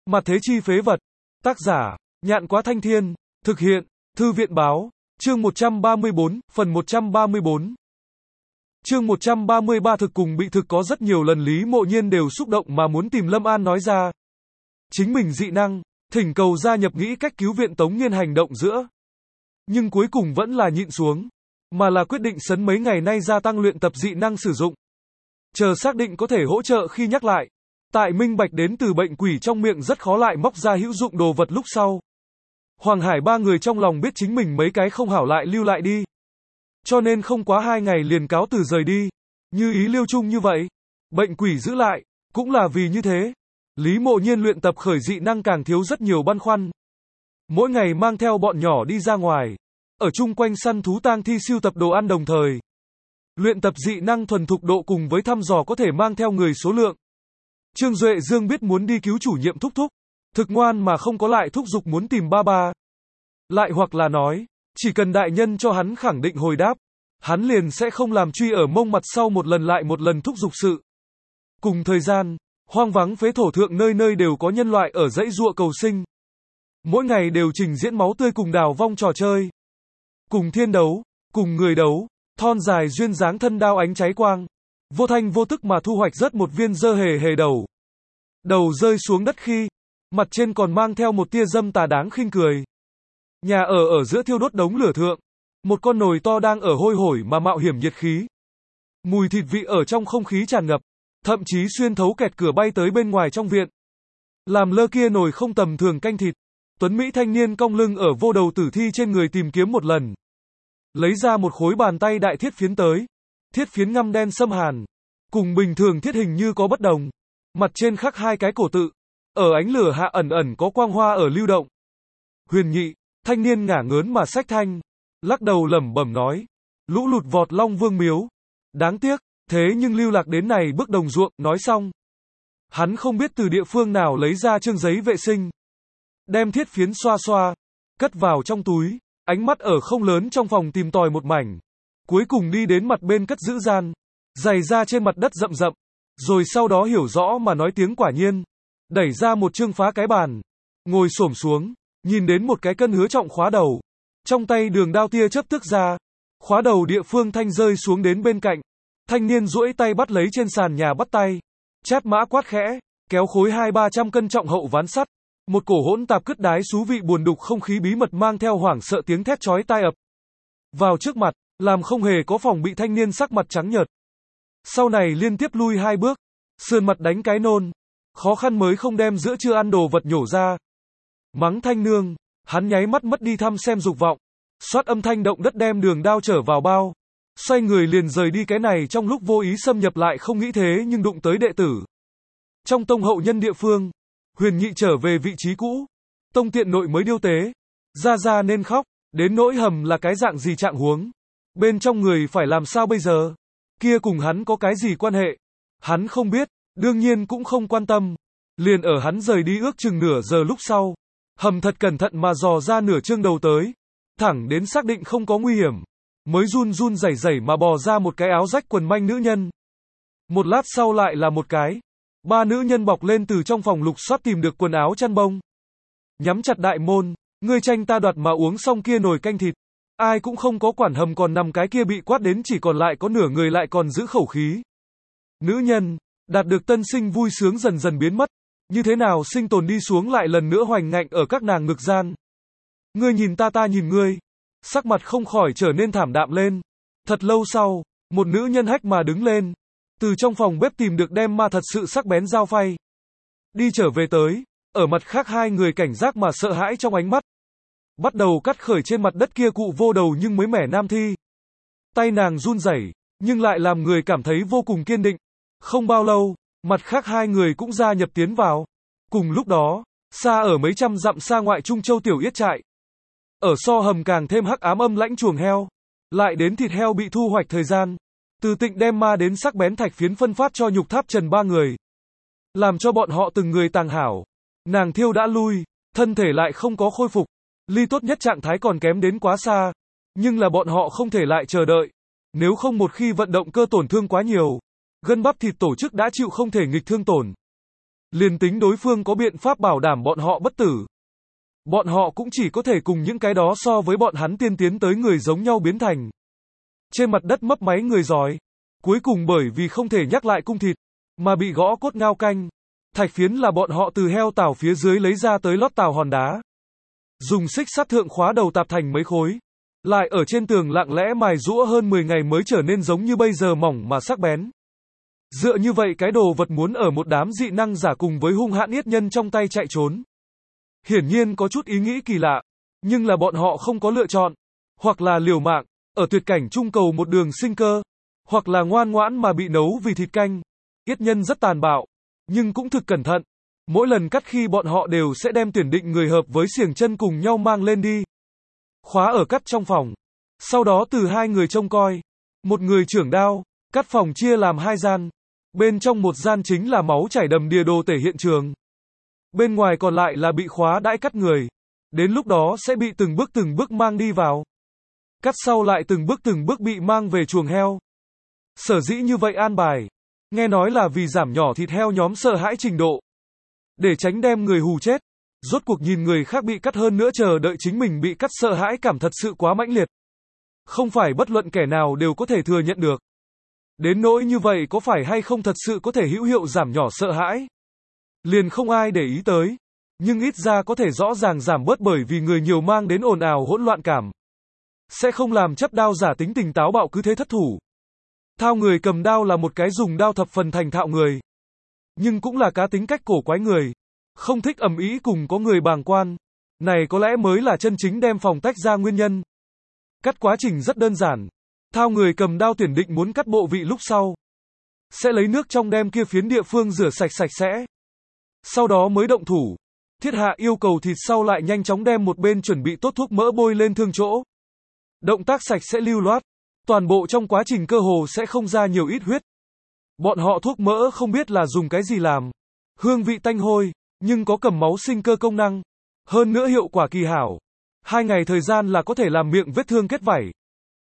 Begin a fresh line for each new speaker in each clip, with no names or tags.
Mặt thế chi phế vật. Tác giả, Nhạn Quá Thanh Thiên. Thực hiện, Thư viện Báo. Chương 134, phần 134. Chương 133 thực cùng bị thực có rất nhiều lần Lý Mộ Nhiên đều xúc động mà muốn tìm Lâm An nói ra. Chính mình dị năng, thỉnh cầu gia nhập nghĩ cách cứu viện Tống Nghiên hành động giữa. Nhưng cuối cùng vẫn là nhịn xuống, mà là quyết định sấn mấy ngày nay gia tăng luyện tập dị năng sử dụng. Chờ xác định có thể hỗ trợ khi nhắc lại. Tại minh bạch đến từ bệnh quỷ trong miệng rất khó lại móc ra hữu dụng đồ vật lúc sau. Hoàng Hải ba người trong lòng biết chính mình mấy cái không hảo lại lưu lại đi. Cho nên không quá 2 ngày liền cáo từ rời đi. Như ý Liêu Trung như vậy. Bệnh quỷ giữ lại, cũng là vì như thế. Lý Mộ Nhiên luyện tập khởi dị năng càng thiếu rất nhiều băn khoăn. Mỗi ngày mang theo bọn nhỏ đi ra ngoài. Ở chung quanh săn thú tang thi siêu tập đồ ăn đồng thời. Luyện tập dị năng thuần thục độ cùng với thăm dò có thể mang theo người số lượng. Trương Duệ Dương biết muốn đi cứu chủ nhiệm thúc thúc. Thực ngoan mà không có lại thúc giục muốn tìm ba ba. Lại hoặc là nói, chỉ cần đại nhân cho hắn khẳng định hồi đáp, hắn liền sẽ không làm truy ở mông mặt sau một lần thúc giục sự. Cùng thời gian, hoang vắng phế thổ thượng nơi nơi đều có nhân loại ở dãy giụa cầu sinh. Mỗi ngày đều trình diễn máu tươi cùng đào vong trò chơi. Cùng thiên đấu, cùng người đấu, thon dài duyên dáng thân đao ánh cháy quang. Vô thanh vô tức mà thu hoạch rớt một viên dơ hề hề đầu. Đầu rơi xuống đất khi, mặt trên còn mang theo một tia dâm tà đáng khinh cười. Nhà ở giữa thiêu đốt đống lửa thượng. Một con nồi to đang ở hôi hổi mà mạo hiểm nhiệt khí. Mùi thịt vị ở trong không khí tràn ngập. Thậm chí xuyên thấu kẹt cửa bay tới bên ngoài trong viện. Làm lơ kia nồi không tầm thường canh thịt. Tuấn Mỹ thanh niên cong lưng ở vô đầu tử thi trên người tìm kiếm một lần. Lấy ra một khối bàn tay đại thiết phiến tới. Thiết phiến ngăm đen xâm hàn. Cùng bình thường thiết hình như có bất đồng. Mặt trên khắc 2 cái cổ tự. Ở ánh lửa hạ ẩn ẩn có quang hoa ở lưu động. Huyền Nhị, thanh niên ngả ngớn mà xách thanh. Lắc đầu lẩm bẩm nói. Lũ lụt vọt Long Vương miếu. Đáng tiếc, thế nhưng lưu lạc đến này bước đồng ruộng, nói xong. Hắn không biết từ địa phương nào lấy ra chương giấy vệ sinh. Đem thiết phiến xoa xoa. Cất vào trong túi. Ánh mắt ở không lớn trong phòng tìm tòi một mảnh. Cuối cùng đi đến mặt bên cất giữ gian. Giày ra trên mặt đất rậm rậm. Rồi sau đó hiểu rõ mà nói tiếng quả nhiên. Đẩy ra một chương phá cái bàn. Ngồi xổm xuống. Nhìn đến một cái cân hứa trọng khóa đầu. Trong tay đường đao tia chớp tức ra. Khóa đầu địa phương thanh rơi xuống đến bên cạnh. Thanh niên duỗi tay bắt lấy trên sàn nhà bắt tay. Chát mã quát khẽ. Kéo khối 200-300 cân trọng hậu ván sắt. Một cổ hỗn tạp cứt đái xú vị buồn đục không khí bí mật mang theo hoảng sợ tiếng thét chói tai ập vào trước mặt, làm không hề có phòng bị thanh niên sắc mặt trắng nhợt. Sau này liên tiếp lui 2 bước, sườn mặt đánh cái nôn, khó khăn mới không đem giữa chưa ăn đồ vật nhổ ra. Mắng thanh nương, hắn nháy mắt mất đi thăm xem dục vọng, xoát âm thanh động đất đem đường đao trở vào bao, xoay người liền rời đi cái này trong lúc vô ý xâm nhập lại không nghĩ thế nhưng đụng tới đệ tử. Trong tông hậu nhân địa phương, Huyền Nhị trở về vị trí cũ, tông tiện nội mới điêu tế, ra nên khóc, đến nỗi hầm là cái dạng gì trạng huống. Bên trong người phải làm sao bây giờ? Kia cùng hắn có cái gì quan hệ? Hắn không biết, đương nhiên cũng không quan tâm. Liền ở hắn rời đi ước chừng nửa giờ lúc sau. Hầm thật cẩn thận mà dò ra nửa chương đầu tới. Thẳng đến xác định không có nguy hiểm. Mới run run rẩy rẩy mà bò ra một cái áo rách quần manh nữ nhân. Một lát sau lại là một cái. 3 nữ nhân bọc lên từ trong phòng lục soát tìm được quần áo chăn bông. Nhắm chặt đại môn. Ngươi tranh ta đoạt mà uống xong kia nồi canh thịt. Ai cũng không có quản hầm còn nằm cái kia bị quát đến chỉ còn lại có nửa người lại còn giữ khẩu khí. Nữ nhân, đạt được tân sinh vui sướng dần dần biến mất. Như thế nào sinh tồn đi xuống lại lần nữa hoành ngạnh ở các nàng ngực gian. Ngươi nhìn ta nhìn ngươi. Sắc mặt không khỏi trở nên thảm đạm lên. Thật lâu sau, một nữ nhân hách mà đứng lên. Từ trong phòng bếp tìm được đem ma thật sự sắc bén dao phay. Đi trở về tới. Ở mặt khác 2 người cảnh giác mà sợ hãi trong ánh mắt. Bắt đầu cắt khởi trên mặt đất kia cụ vô đầu nhưng mới mẻ nam thi. Tay nàng run rẩy, nhưng lại làm người cảm thấy vô cùng kiên định. Không bao lâu, mặt khác 2 người cũng gia nhập tiến vào. Cùng lúc đó, xa ở mấy trăm dặm xa ngoại Trung Châu tiểu yết trại. Ở so hầm càng thêm hắc ám âm lãnh chuồng heo. Lại đến thịt heo bị thu hoạch thời gian. Từ Tịnh đem ma đến sắc bén thạch phiến phân phát cho Nhục Tháp Trần 3 người. Làm cho bọn họ từng người tàng hảo. Nàng thiêu đã lui, thân thể lại không có khôi phục. Ly tốt nhất trạng thái còn kém đến quá xa. Nhưng là bọn họ không thể lại chờ đợi. Nếu không một khi vận động cơ tổn thương quá nhiều, gân bắp thịt tổ chức đã chịu không thể nghịch thương tổn. Liền tính đối phương có biện pháp bảo đảm bọn họ bất tử. Bọn họ cũng chỉ có thể cùng những cái đó so với bọn hắn tiên tiến tới người giống nhau biến thành. Trên mặt đất mấp máy người giỏi. Cuối cùng bởi vì không thể nhắc lại cung thịt, mà bị gõ cốt ngao canh. Thạch phiến là bọn họ từ heo tảo phía dưới lấy ra tới lót tảo hòn đá. Dùng xích sắt thượng khóa đầu tạp thành mấy khối. Lại ở trên tường lặng lẽ mài giũa hơn 10 ngày mới trở nên giống như bây giờ mỏng mà sắc bén. Dựa như vậy cái đồ vật muốn ở một đám dị năng giả cùng với hung hãn yết nhân trong tay chạy trốn. Hiển nhiên có chút ý nghĩ kỳ lạ, nhưng là bọn họ không có lựa chọn, hoặc là liều mạng, ở tuyệt cảnh trung cầu một đường sinh cơ, hoặc là ngoan ngoãn mà bị nấu vì thịt canh. Yết nhân rất tàn bạo, nhưng cũng thực cẩn thận. Mỗi lần cắt khi bọn họ đều sẽ đem tuyển định người hợp với xiềng chân cùng nhau mang lên đi. Khóa ở cắt trong phòng. Sau đó từ hai người trông coi. Một người trưởng đao, cắt phòng chia làm hai gian. Bên trong một gian chính là máu chảy đầm đìa đồ tể hiện trường. Bên ngoài còn lại là bị khóa đãi cắt người. Đến lúc đó sẽ bị từng bước mang đi vào. Cắt sau lại từng bước bị mang về chuồng heo. Sở dĩ như vậy an bài. Nghe nói là vì giảm nhỏ thịt heo nhóm sợ hãi trình độ. Để tránh đem người hù chết. Rốt cuộc nhìn người khác bị cắt hơn nữa chờ đợi chính mình bị cắt sợ hãi cảm thật sự quá mãnh liệt. Không phải bất luận kẻ nào đều có thể thừa nhận được. Đến nỗi như vậy có phải hay không thật sự có thể hữu hiệu giảm nhỏ sợ hãi. Liền không ai để ý tới. Nhưng ít ra có thể rõ ràng giảm bớt bởi vì người nhiều mang đến ồn ào hỗn loạn cảm. Sẽ không làm chấp đao giả tính tình táo bạo cứ thế thất thủ. Thao người cầm đao là một cái dùng đao thập phần thành thạo người. Nhưng cũng là cá tính cách cổ quái người. Không thích ầm ĩ cùng có người bàng quan. Này có lẽ mới là chân chính đem phòng tách ra nguyên nhân. Cắt quá trình rất đơn giản. Thao người cầm đao tuyển định muốn cắt bộ vị lúc sau. Sẽ lấy nước trong đem kia phiến địa phương rửa sạch sạch sẽ. Sau đó mới động thủ. Thiết hạ yêu cầu thịt sau lại nhanh chóng đem một bên chuẩn bị tốt thuốc mỡ bôi lên thương chỗ. Động tác sạch sẽ lưu loát. Toàn bộ trong quá trình cơ hồ sẽ không ra nhiều ít huyết. Bọn họ thuốc mỡ không biết là dùng cái gì làm. Hương vị tanh hôi, nhưng có cầm máu sinh cơ công năng. Hơn nữa hiệu quả kỳ hảo. 2 ngày thời gian là có thể làm miệng vết thương kết vảy.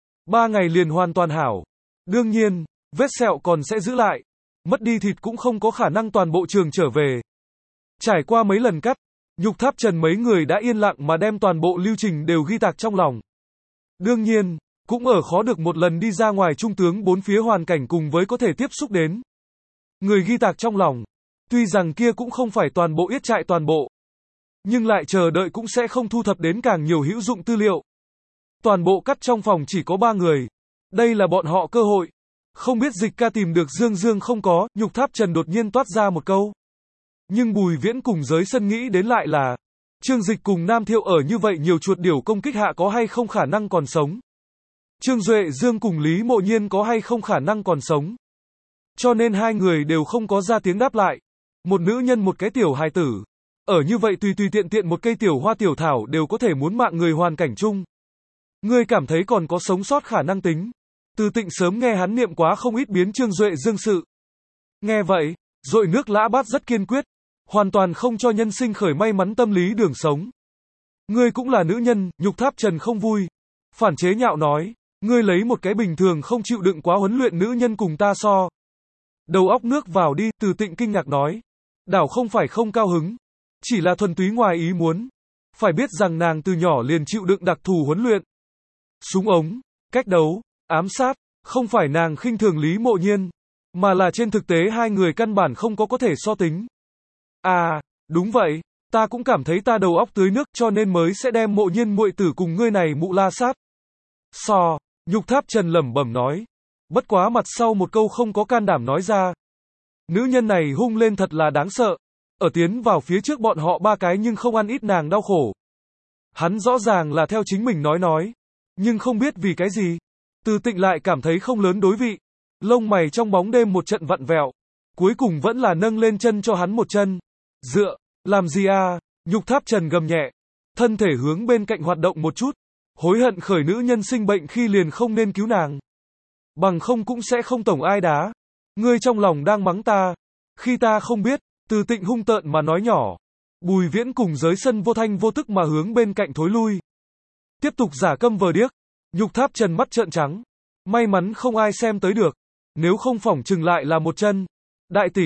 3 ngày liền hoàn toàn hảo. Đương nhiên, vết sẹo còn sẽ giữ lại. Mất đi thịt cũng không có khả năng toàn bộ trường trở về. Trải qua mấy lần cắt, Nhục Tháp Trần mấy người đã yên lặng mà đem toàn bộ lưu trình đều ghi tạc trong lòng. Đương nhiên, cũng ở khó được một lần đi ra ngoài trung tướng bốn phía hoàn cảnh cùng với có thể tiếp xúc đến. Người ghi tạc trong lòng, tuy rằng kia cũng không phải toàn bộ yết trại toàn bộ, nhưng lại chờ đợi cũng sẽ không thu thập đến càng nhiều hữu dụng tư liệu. Toàn bộ cắt trong phòng chỉ có 3 người. Đây là bọn họ cơ hội. Không biết Dịch Ca tìm được Dương Dương không có, Nhục Tháp Trần đột nhiên toát ra một câu. Nhưng Bùi Viễn cùng giới sân nghĩ đến lại là, Trương Dịch cùng Nam Thiệu ở như vậy nhiều chuột điểu công kích hạ có hay không khả năng còn sống. Trương Duệ Dương cùng Lý Mộ Nhiên có hay không khả năng còn sống. Cho nên hai người đều không có ra tiếng đáp lại. Một nữ nhân một cái tiểu hài tử. Ở như vậy tùy tùy tiện tiện một cây tiểu hoa tiểu thảo đều có thể muốn mạng người hoàn cảnh chung. Ngươi cảm thấy còn có sống sót khả năng tính. Từ Tịnh sớm nghe hắn niệm quá không ít biến Trương Duệ Dương sự. Nghe vậy, dội nước lã bát rất kiên quyết. Hoàn toàn không cho nhân sinh khởi may mắn tâm lý đường sống. Ngươi cũng là nữ nhân, Nhục Tháp Trần không vui. Phản chế nhạo nói, ngươi lấy một cái bình thường không chịu đựng quá huấn luyện nữ nhân cùng ta so. Đầu óc nước vào đi, Từ Tịnh kinh ngạc nói. Đảo không phải không cao hứng. Chỉ là thuần túy ngoài ý muốn. Phải biết rằng nàng từ nhỏ liền chịu đựng đặc thù huấn luyện. Súng ống, cách đấu, ám sát, không phải nàng khinh thường Lý Mộ Nhiên, mà là trên thực tế hai người căn bản không có thể so tính. À, đúng vậy, ta cũng cảm thấy ta đầu óc tưới nước cho nên mới sẽ đem Mộ Nhiên muội tử cùng ngươi này mụ la sát. Nhục Tháp Trần lẩm bẩm nói. Bất quá mặt sau một câu không có can đảm nói ra. Nữ nhân này hung lên thật là đáng sợ. Ở tiến vào phía trước bọn họ 3 cái nhưng không ăn ít nàng đau khổ. Hắn rõ ràng là theo chính mình nói. Nhưng không biết vì cái gì. Từ Tịnh lại cảm thấy không lớn đối vị. Lông mày trong bóng đêm một trận vặn vẹo. Cuối cùng vẫn là nâng lên chân cho hắn một chân. Dựa, làm gì à? Nhục Tháp Trần gầm nhẹ. Thân thể hướng bên cạnh hoạt động một chút. Hối hận khởi nữ nhân sinh bệnh khi liền không nên cứu nàng. Bằng không cũng sẽ không tổng ai đá. Ngươi trong lòng đang mắng ta. Khi ta không biết, Từ Tịnh hung tợn mà nói nhỏ. Bùi Viễn cùng giới sân vô thanh vô tức mà hướng bên cạnh thối lui. Tiếp tục giả câm vờ điếc. Nhục Tháp Trần mắt trợn trắng. May mắn không ai xem tới được. Nếu không phỏng chừng lại là một chân. Đại tỷ,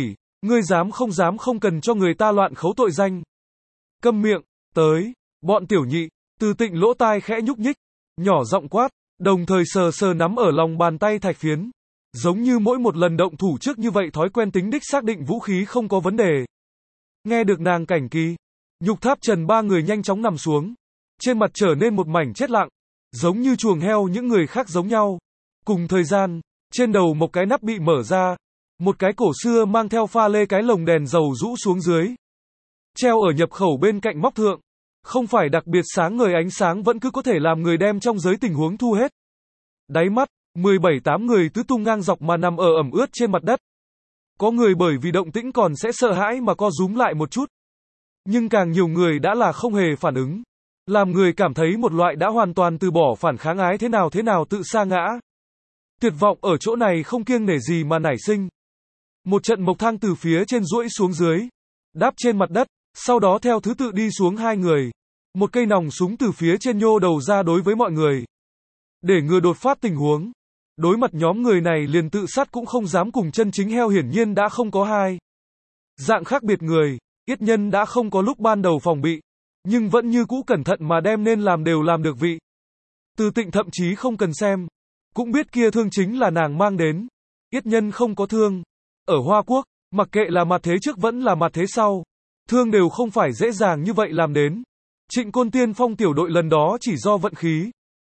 Ngươi dám không cần cho người ta loạn khấu tội danh. Câm miệng, tới, bọn tiểu nhị, Từ Tịnh lỗ tai khẽ nhúc nhích, nhỏ giọng quát, đồng thời sờ sờ nắm ở lòng bàn tay thạch phiến. Giống như mỗi một lần động thủ trước như vậy thói quen tính đích xác định vũ khí không có vấn đề. Nghe được nàng cảnh kỳ, Nhục Tháp Trần ba người nhanh chóng nằm xuống. Trên mặt trở nên một mảnh chết lặng, giống như chuồng heo những người khác giống nhau. Cùng thời gian, trên đầu một cái nắp bị mở ra, một cái cổ xưa mang theo pha lê cái lồng đèn dầu rũ xuống dưới. Treo ở nhập khẩu bên cạnh móc thượng, không phải đặc biệt sáng ngời ánh sáng vẫn cứ có thể làm người đem trong giới tình huống thu hết. Đáy mắt, 17-8 người tứ tung ngang dọc mà nằm ở ẩm ướt trên mặt đất. Có người bởi vì động tĩnh còn sẽ sợ hãi mà co rúm lại một chút. Nhưng càng nhiều người đã là không hề phản ứng. Làm người cảm thấy một loại đã hoàn toàn từ bỏ phản kháng ái thế nào tự sa ngã. Tuyệt vọng ở chỗ này không kiêng nể gì mà nảy sinh. Một trận mộc thang từ phía trên duỗi xuống dưới, đáp trên mặt đất, sau đó theo thứ tự đi xuống hai người. Một cây nòng súng từ phía trên nhô đầu ra đối với mọi người. Để ngừa đột phát tình huống. Đối mặt nhóm người này liền tự sát cũng không dám cùng chân chính heo hiển nhiên đã không có hai. Dạng khác biệt người, Yết Nhân đã không có lúc ban đầu phòng bị. Nhưng vẫn như cũ cẩn thận mà đem nên làm đều làm được vị. Từ Tịnh thậm chí không cần xem. Cũng biết kia thương chính là nàng mang đến. Yết Nhân không có thương. Ở Hoa Quốc, mặc kệ là mặt thế trước vẫn là mặt thế sau. Thương đều không phải dễ dàng như vậy làm đến. Trịnh Côn tiên phong tiểu đội lần đó chỉ do vận khí.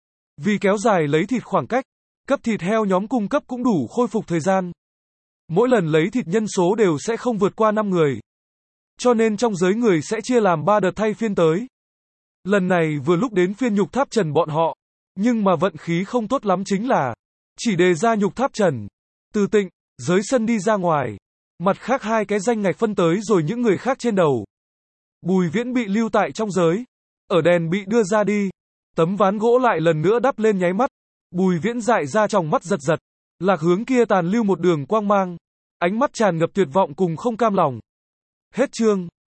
Vì kéo dài lấy thịt khoảng cách, cấp thịt heo nhóm cung cấp cũng đủ khôi phục thời gian. Mỗi lần lấy thịt nhân số đều sẽ không vượt qua 5 người. Cho nên trong giới người sẽ chia làm 3 đợt thay phiên tới. Lần này vừa lúc đến phiên Nhục Tháp Trần bọn họ. Nhưng mà vận khí không tốt lắm chính là chỉ đề ra Nhục Tháp Trần, Từ Tịnh, giới sân đi ra ngoài. Mặt khác hai cái danh ngạch phân tới rồi những người khác trên đầu. Bùi Viễn bị lưu tại trong giới. Ở đèn bị đưa ra đi. Tấm ván gỗ lại lần nữa đắp lên nháy mắt. Bùi Viễn dại ra trong mắt giật giật. Lạc Hướng kia tàn lưu một đường quang mang. Ánh mắt tràn ngập tuyệt vọng cùng không cam lòng. Hết chương.